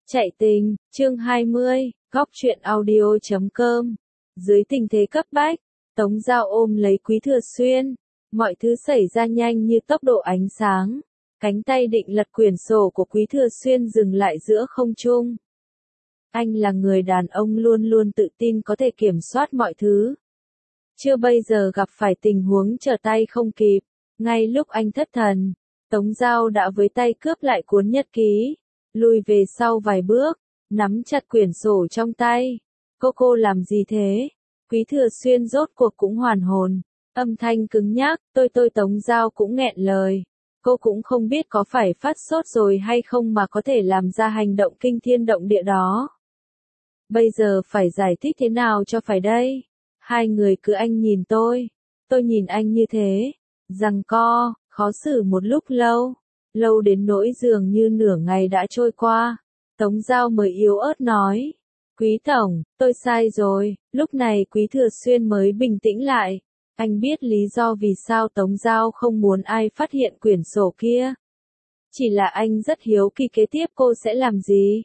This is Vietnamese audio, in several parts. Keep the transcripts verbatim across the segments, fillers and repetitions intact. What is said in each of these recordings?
Chạy tình, chương hai mươi, góc truyện audio chấm com. Dưới tình thế cấp bách, Tống Giao ôm lấy Quý Thừa Xuyên. Mọi thứ xảy ra nhanh như tốc độ ánh sáng. Cánh tay định lật quyển sổ của Quý Thừa Xuyên dừng lại giữa không trung. Anh là người đàn ông luôn luôn tự tin có thể kiểm soát mọi thứ. Chưa bây giờ gặp phải tình huống trở tay không kịp. Ngay lúc anh thất thần, Tống Giao đã với tay cướp lại cuốn nhật ký. Lùi về sau vài bước, nắm chặt quyển sổ trong tay. Cô cô làm gì thế? Quý Thừa Xuyên rốt cuộc cũng hoàn hồn. Âm thanh cứng nhắc, tôi tôi Tống Giao cũng nghẹn lời. Cô cũng không biết có phải phát sốt rồi hay không mà có thể làm ra hành động kinh thiên động địa đó. Bây giờ phải giải thích thế nào cho phải đây? Hai người cứ anh nhìn tôi, tôi nhìn anh như thế. Giằng co, khó xử một lúc lâu. Lâu đến nỗi dường như nửa ngày đã trôi qua. Tống Giao mới yếu ớt nói. Quý Tổng, tôi sai rồi. Lúc này Quý Thừa Xuyên mới bình tĩnh lại. Anh biết lý do vì sao Tống Giao không muốn ai phát hiện quyển sổ kia. Chỉ là anh rất hiếu kỳ kế tiếp cô sẽ làm gì.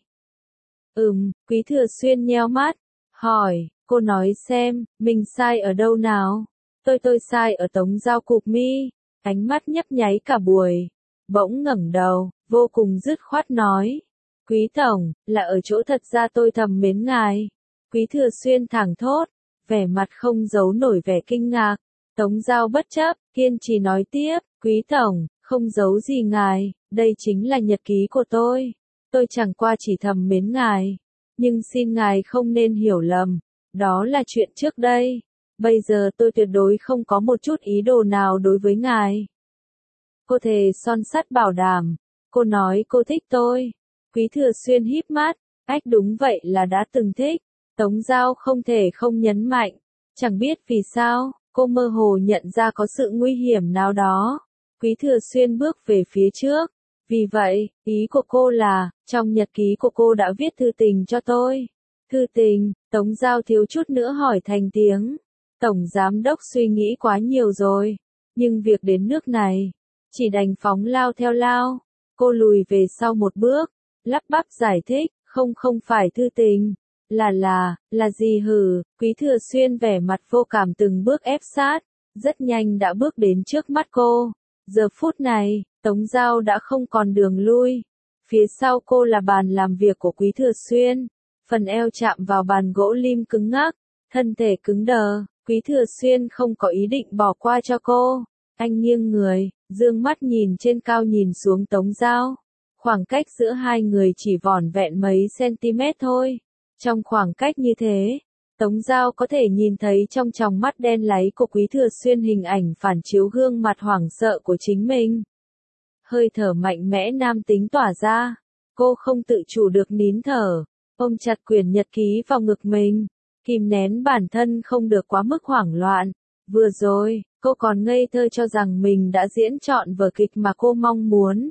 Ừm, Quý Thừa Xuyên nheo mắt. Hỏi, cô nói xem, mình sai ở đâu nào? Tôi tôi sai ở Tống Giao cụp mi. Ánh mắt nhấp nháy cả buổi. Bỗng ngẩng đầu, vô cùng dứt khoát nói. Quý Tổng, là ở chỗ thật ra tôi thầm mến ngài. Quý Thừa Xuyên thẳng thốt, vẻ mặt không giấu nổi vẻ kinh ngạc. Tống Giao bất chấp, kiên trì nói tiếp. Quý Tổng, không giấu gì ngài, đây chính là nhật ký của tôi. Tôi chẳng qua chỉ thầm mến ngài. Nhưng xin ngài không nên hiểu lầm. Đó là chuyện trước đây. Bây giờ tôi tuyệt đối không có một chút ý đồ nào đối với ngài. Cô thề son sắt bảo đảm. Cô nói cô thích tôi. Quý Thừa Xuyên híp mắt. Ách đúng vậy là đã từng thích. Tống Giao không thể không nhấn mạnh. Chẳng biết vì sao, cô mơ hồ nhận ra có sự nguy hiểm nào đó. Quý Thừa Xuyên bước về phía trước. Vì vậy, ý của cô là, trong nhật ký của cô đã viết thư tình cho tôi. Thư tình, Tống Giao thiếu chút nữa hỏi thành tiếng. Tổng Giám Đốc suy nghĩ quá nhiều rồi. Nhưng việc đến nước này, chỉ đành phóng lao theo lao. Cô lùi về sau một bước, lắp bắp giải thích, không không phải thư tình. Là là, là gì hử? Quý Thừa Xuyên vẻ mặt vô cảm từng bước ép sát, rất nhanh đã bước đến trước mắt cô. Giờ phút này, Tống Giao đã không còn đường lui. Phía sau cô là bàn làm việc của Quý Thừa Xuyên. Phần eo chạm vào bàn gỗ lim cứng ngắc, thân thể cứng đờ. Quý Thừa Xuyên không có ý định bỏ qua cho cô. Anh nghiêng người, dương mắt nhìn trên cao nhìn xuống Tống Giao. Khoảng cách giữa hai người chỉ vỏn vẹn mấy cm thôi. Trong khoảng cách như thế, Tống Giao có thể nhìn thấy trong tròng mắt đen láy của Quý Thừa Xuyên hình ảnh phản chiếu gương mặt hoảng sợ của chính mình. Hơi thở mạnh mẽ nam tính tỏa ra. Cô không tự chủ được nín thở, ôm chặt quyển nhật ký vào ngực mình. Kìm nén bản thân không được quá mức hoảng loạn. Vừa rồi, cô còn ngây thơ cho rằng mình đã diễn trọn vở kịch mà cô mong muốn.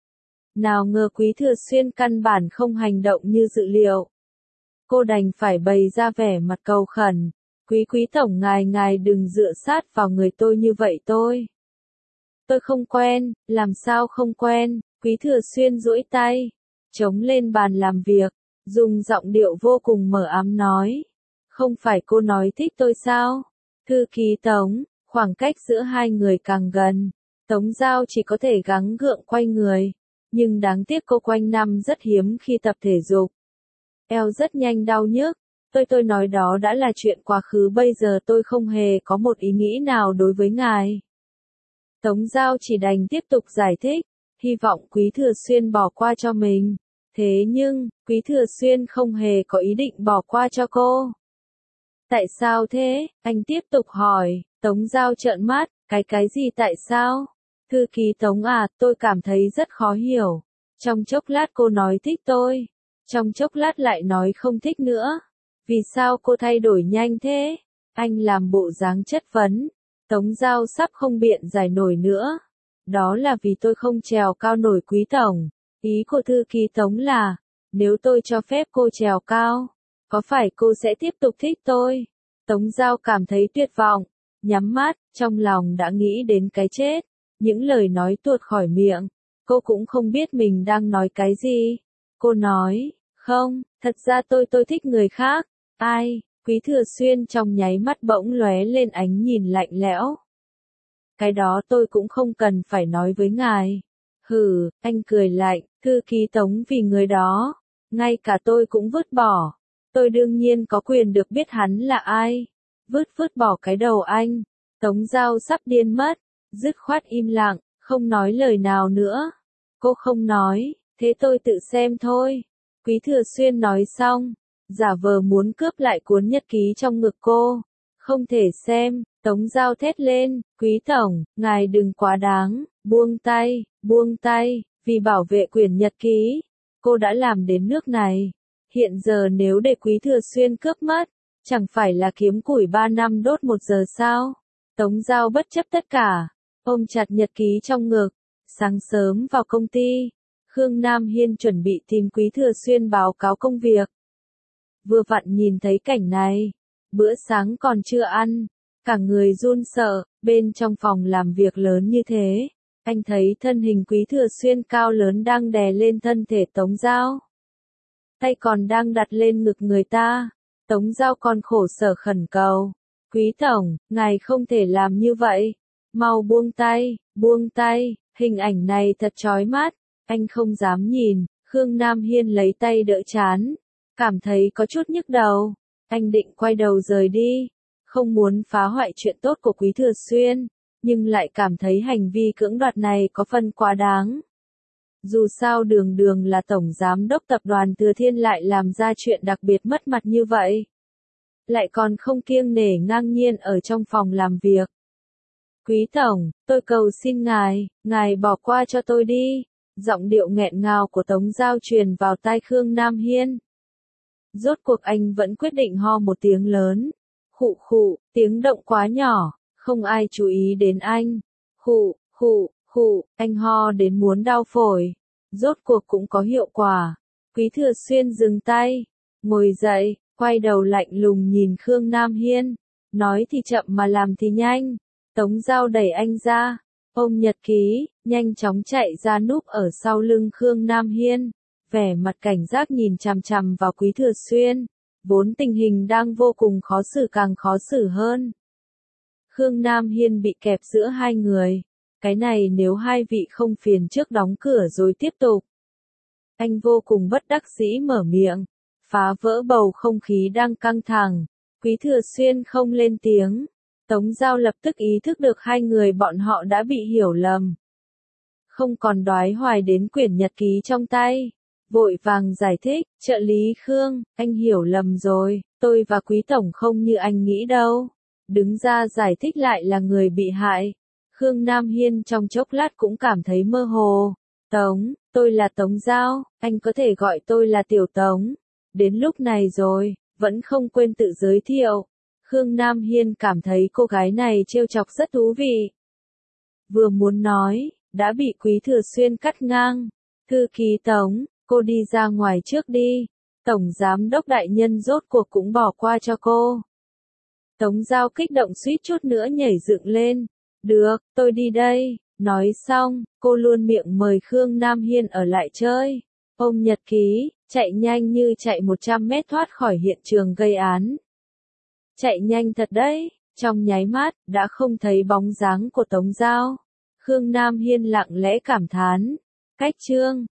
Nào ngờ Quý Thừa Xuyên căn bản không hành động như dự liệu. Cô đành phải bày ra vẻ mặt cầu khẩn. Quý quý tổng ngài ngài đừng dựa sát vào người tôi như vậy tôi. Tôi không quen, làm sao không quen, Quý Thừa Xuyên duỗi tay, chống lên bàn làm việc, dùng giọng điệu vô cùng mờ ám nói. Không phải cô nói thích tôi sao? Thư ký Tống, khoảng cách giữa hai người càng gần. Tống Giao chỉ có thể gắng gượng quay người. Nhưng đáng tiếc cô quanh năm rất hiếm khi tập thể dục. Eo rất nhanh đau nhức. Tôi tôi nói đó đã là chuyện quá khứ, bây giờ tôi không hề có một ý nghĩ nào đối với ngài. Tống Giao chỉ đành tiếp tục giải thích. Hy vọng Quý Thừa Xuyên bỏ qua cho mình. Thế nhưng, Quý Thừa Xuyên không hề có ý định bỏ qua cho cô. Tại sao thế? Anh tiếp tục hỏi. Tống Giao trợn mắt. Cái cái gì tại sao? Thư ký Tống à, tôi cảm thấy rất khó hiểu. Trong chốc lát cô nói thích tôi. Trong chốc lát lại nói không thích nữa. Vì sao cô thay đổi nhanh thế? Anh làm bộ dáng chất vấn. Tống Giao sắp không biện giải nổi nữa. Đó là vì tôi không trèo cao nổi Quý Tổng. Ý của thư ký Tống là, nếu tôi cho phép cô trèo cao, có phải cô sẽ tiếp tục thích tôi? Tống Giao cảm thấy tuyệt vọng, nhắm mắt, trong lòng đã nghĩ đến cái chết. Những lời nói tuột khỏi miệng, cô cũng không biết mình đang nói cái gì. Cô nói, Không, thật ra tôi tôi thích người khác. Ai? Quý Thừa Xuyên trong nháy mắt bỗng lóe lên ánh nhìn lạnh lẽo. Cái đó tôi cũng không cần phải nói với ngài. Hừ, anh cười lạnh, thư ký Tống vì người đó. Ngay cả tôi cũng vứt bỏ. Tôi đương nhiên có quyền được biết hắn là ai. Vứt vứt bỏ cái đầu anh. Tống Giao sắp điên mất. Dứt khoát im lặng, không nói lời nào nữa. Cô không nói, thế tôi tự xem thôi. Quý Thừa Xuyên nói xong, giả vờ muốn cướp lại cuốn nhật ký trong ngực cô. Không thể xem, Tống Giao thét lên, Quý Tổng, ngài đừng quá đáng, buông tay, buông tay, vì bảo vệ quyền nhật ký. Cô đã làm đến nước này. Hiện giờ nếu để Quý Thừa Xuyên cướp mất, chẳng phải là kiếm củi ba năm đốt một giờ sao? Tống Giao bất chấp tất cả, ôm chặt nhật ký trong ngực. Sáng sớm vào công ty, Khương Nam Hiên chuẩn bị tìm Quý Thừa Xuyên báo cáo công việc. Vừa vặn nhìn thấy cảnh này, bữa sáng còn chưa ăn, cả người run sợ, bên trong phòng làm việc lớn như thế, anh thấy thân hình Quý Thừa Xuyên cao lớn đang đè lên thân thể Tống Giao. Tay còn đang đặt lên ngực người ta, Tống Giao còn khổ sở khẩn cầu. Quý Tổng, ngài không thể làm như vậy, mau buông tay, buông tay, hình ảnh này thật chói mắt, anh không dám nhìn. Khương Nam Hiên lấy tay đỡ chán, cảm thấy có chút nhức đầu, anh định quay đầu rời đi, không muốn phá hoại chuyện tốt của Quý Thừa Xuyên, nhưng lại cảm thấy hành vi cưỡng đoạt này có phần quá đáng. Dù sao đường đường là tổng giám đốc tập đoàn Thừa Thiên lại làm ra chuyện đặc biệt mất mặt như vậy. Lại còn không kiêng nể ngang nhiên ở trong phòng làm việc. Quý Tổng, tôi cầu xin ngài, ngài bỏ qua cho tôi đi. Giọng điệu nghẹn ngào của Tống Giao truyền vào tai Khương Nam Hiên. Rốt cuộc anh vẫn quyết định ho một tiếng lớn. Khụ khụ, tiếng động quá nhỏ, không ai chú ý đến anh. Khụ, khụ, khụ, anh ho đến muốn đau phổi. Rốt cuộc cũng có hiệu quả. Quý Thừa Xuyên dừng tay, ngồi dậy, quay đầu lạnh lùng nhìn Khương Nam Hiên. Nói thì chậm mà làm thì nhanh. Tống Giao đẩy anh ra, ôm nhật ký, nhanh chóng chạy ra núp ở sau lưng Khương Nam Hiên, vẻ mặt cảnh giác nhìn chằm chằm vào Quý Thừa Xuyên, vốn tình hình đang vô cùng khó xử càng khó xử hơn. Khương Nam Hiên bị kẹp giữa hai người, cái này nếu hai vị không phiền trước đóng cửa rồi tiếp tục. Anh vô cùng bất đắc dĩ mở miệng, phá vỡ bầu không khí đang căng thẳng. Quý Thừa Xuyên không lên tiếng. Tống Giao lập tức ý thức được hai người bọn họ đã bị hiểu lầm. Không còn đoái hoài đến quyển nhật ký trong tay. Vội vàng giải thích, trợ lý Khương, anh hiểu lầm rồi, tôi và Quý Tổng không như anh nghĩ đâu. Đứng ra giải thích lại là người bị hại. Khương Nam Hiên trong chốc lát cũng cảm thấy mơ hồ. Tống, tôi là Tống Giao, anh có thể gọi tôi là Tiểu Tống. Đến lúc này rồi, vẫn không quên tự giới thiệu. Khương Nam Hiên cảm thấy cô gái này trêu chọc rất thú vị. Vừa muốn nói, đã bị Quý Thừa Xuyên cắt ngang. Thư ký Tống, cô đi ra ngoài trước đi. Tổng giám đốc đại nhân rốt cuộc cũng bỏ qua cho cô. Tống Giao kích động suýt chút nữa nhảy dựng lên. Được, tôi đi đây. Nói xong, cô luôn miệng mời Khương Nam Hiên ở lại chơi. Ôm nhật ký, chạy nhanh như chạy một trăm mét thoát khỏi hiện trường gây án. Chạy nhanh thật đấy, trong nháy mắt, đã không thấy bóng dáng của Tống Giao. Khương Nam Hiên lặng lẽ cảm thán. Cách chương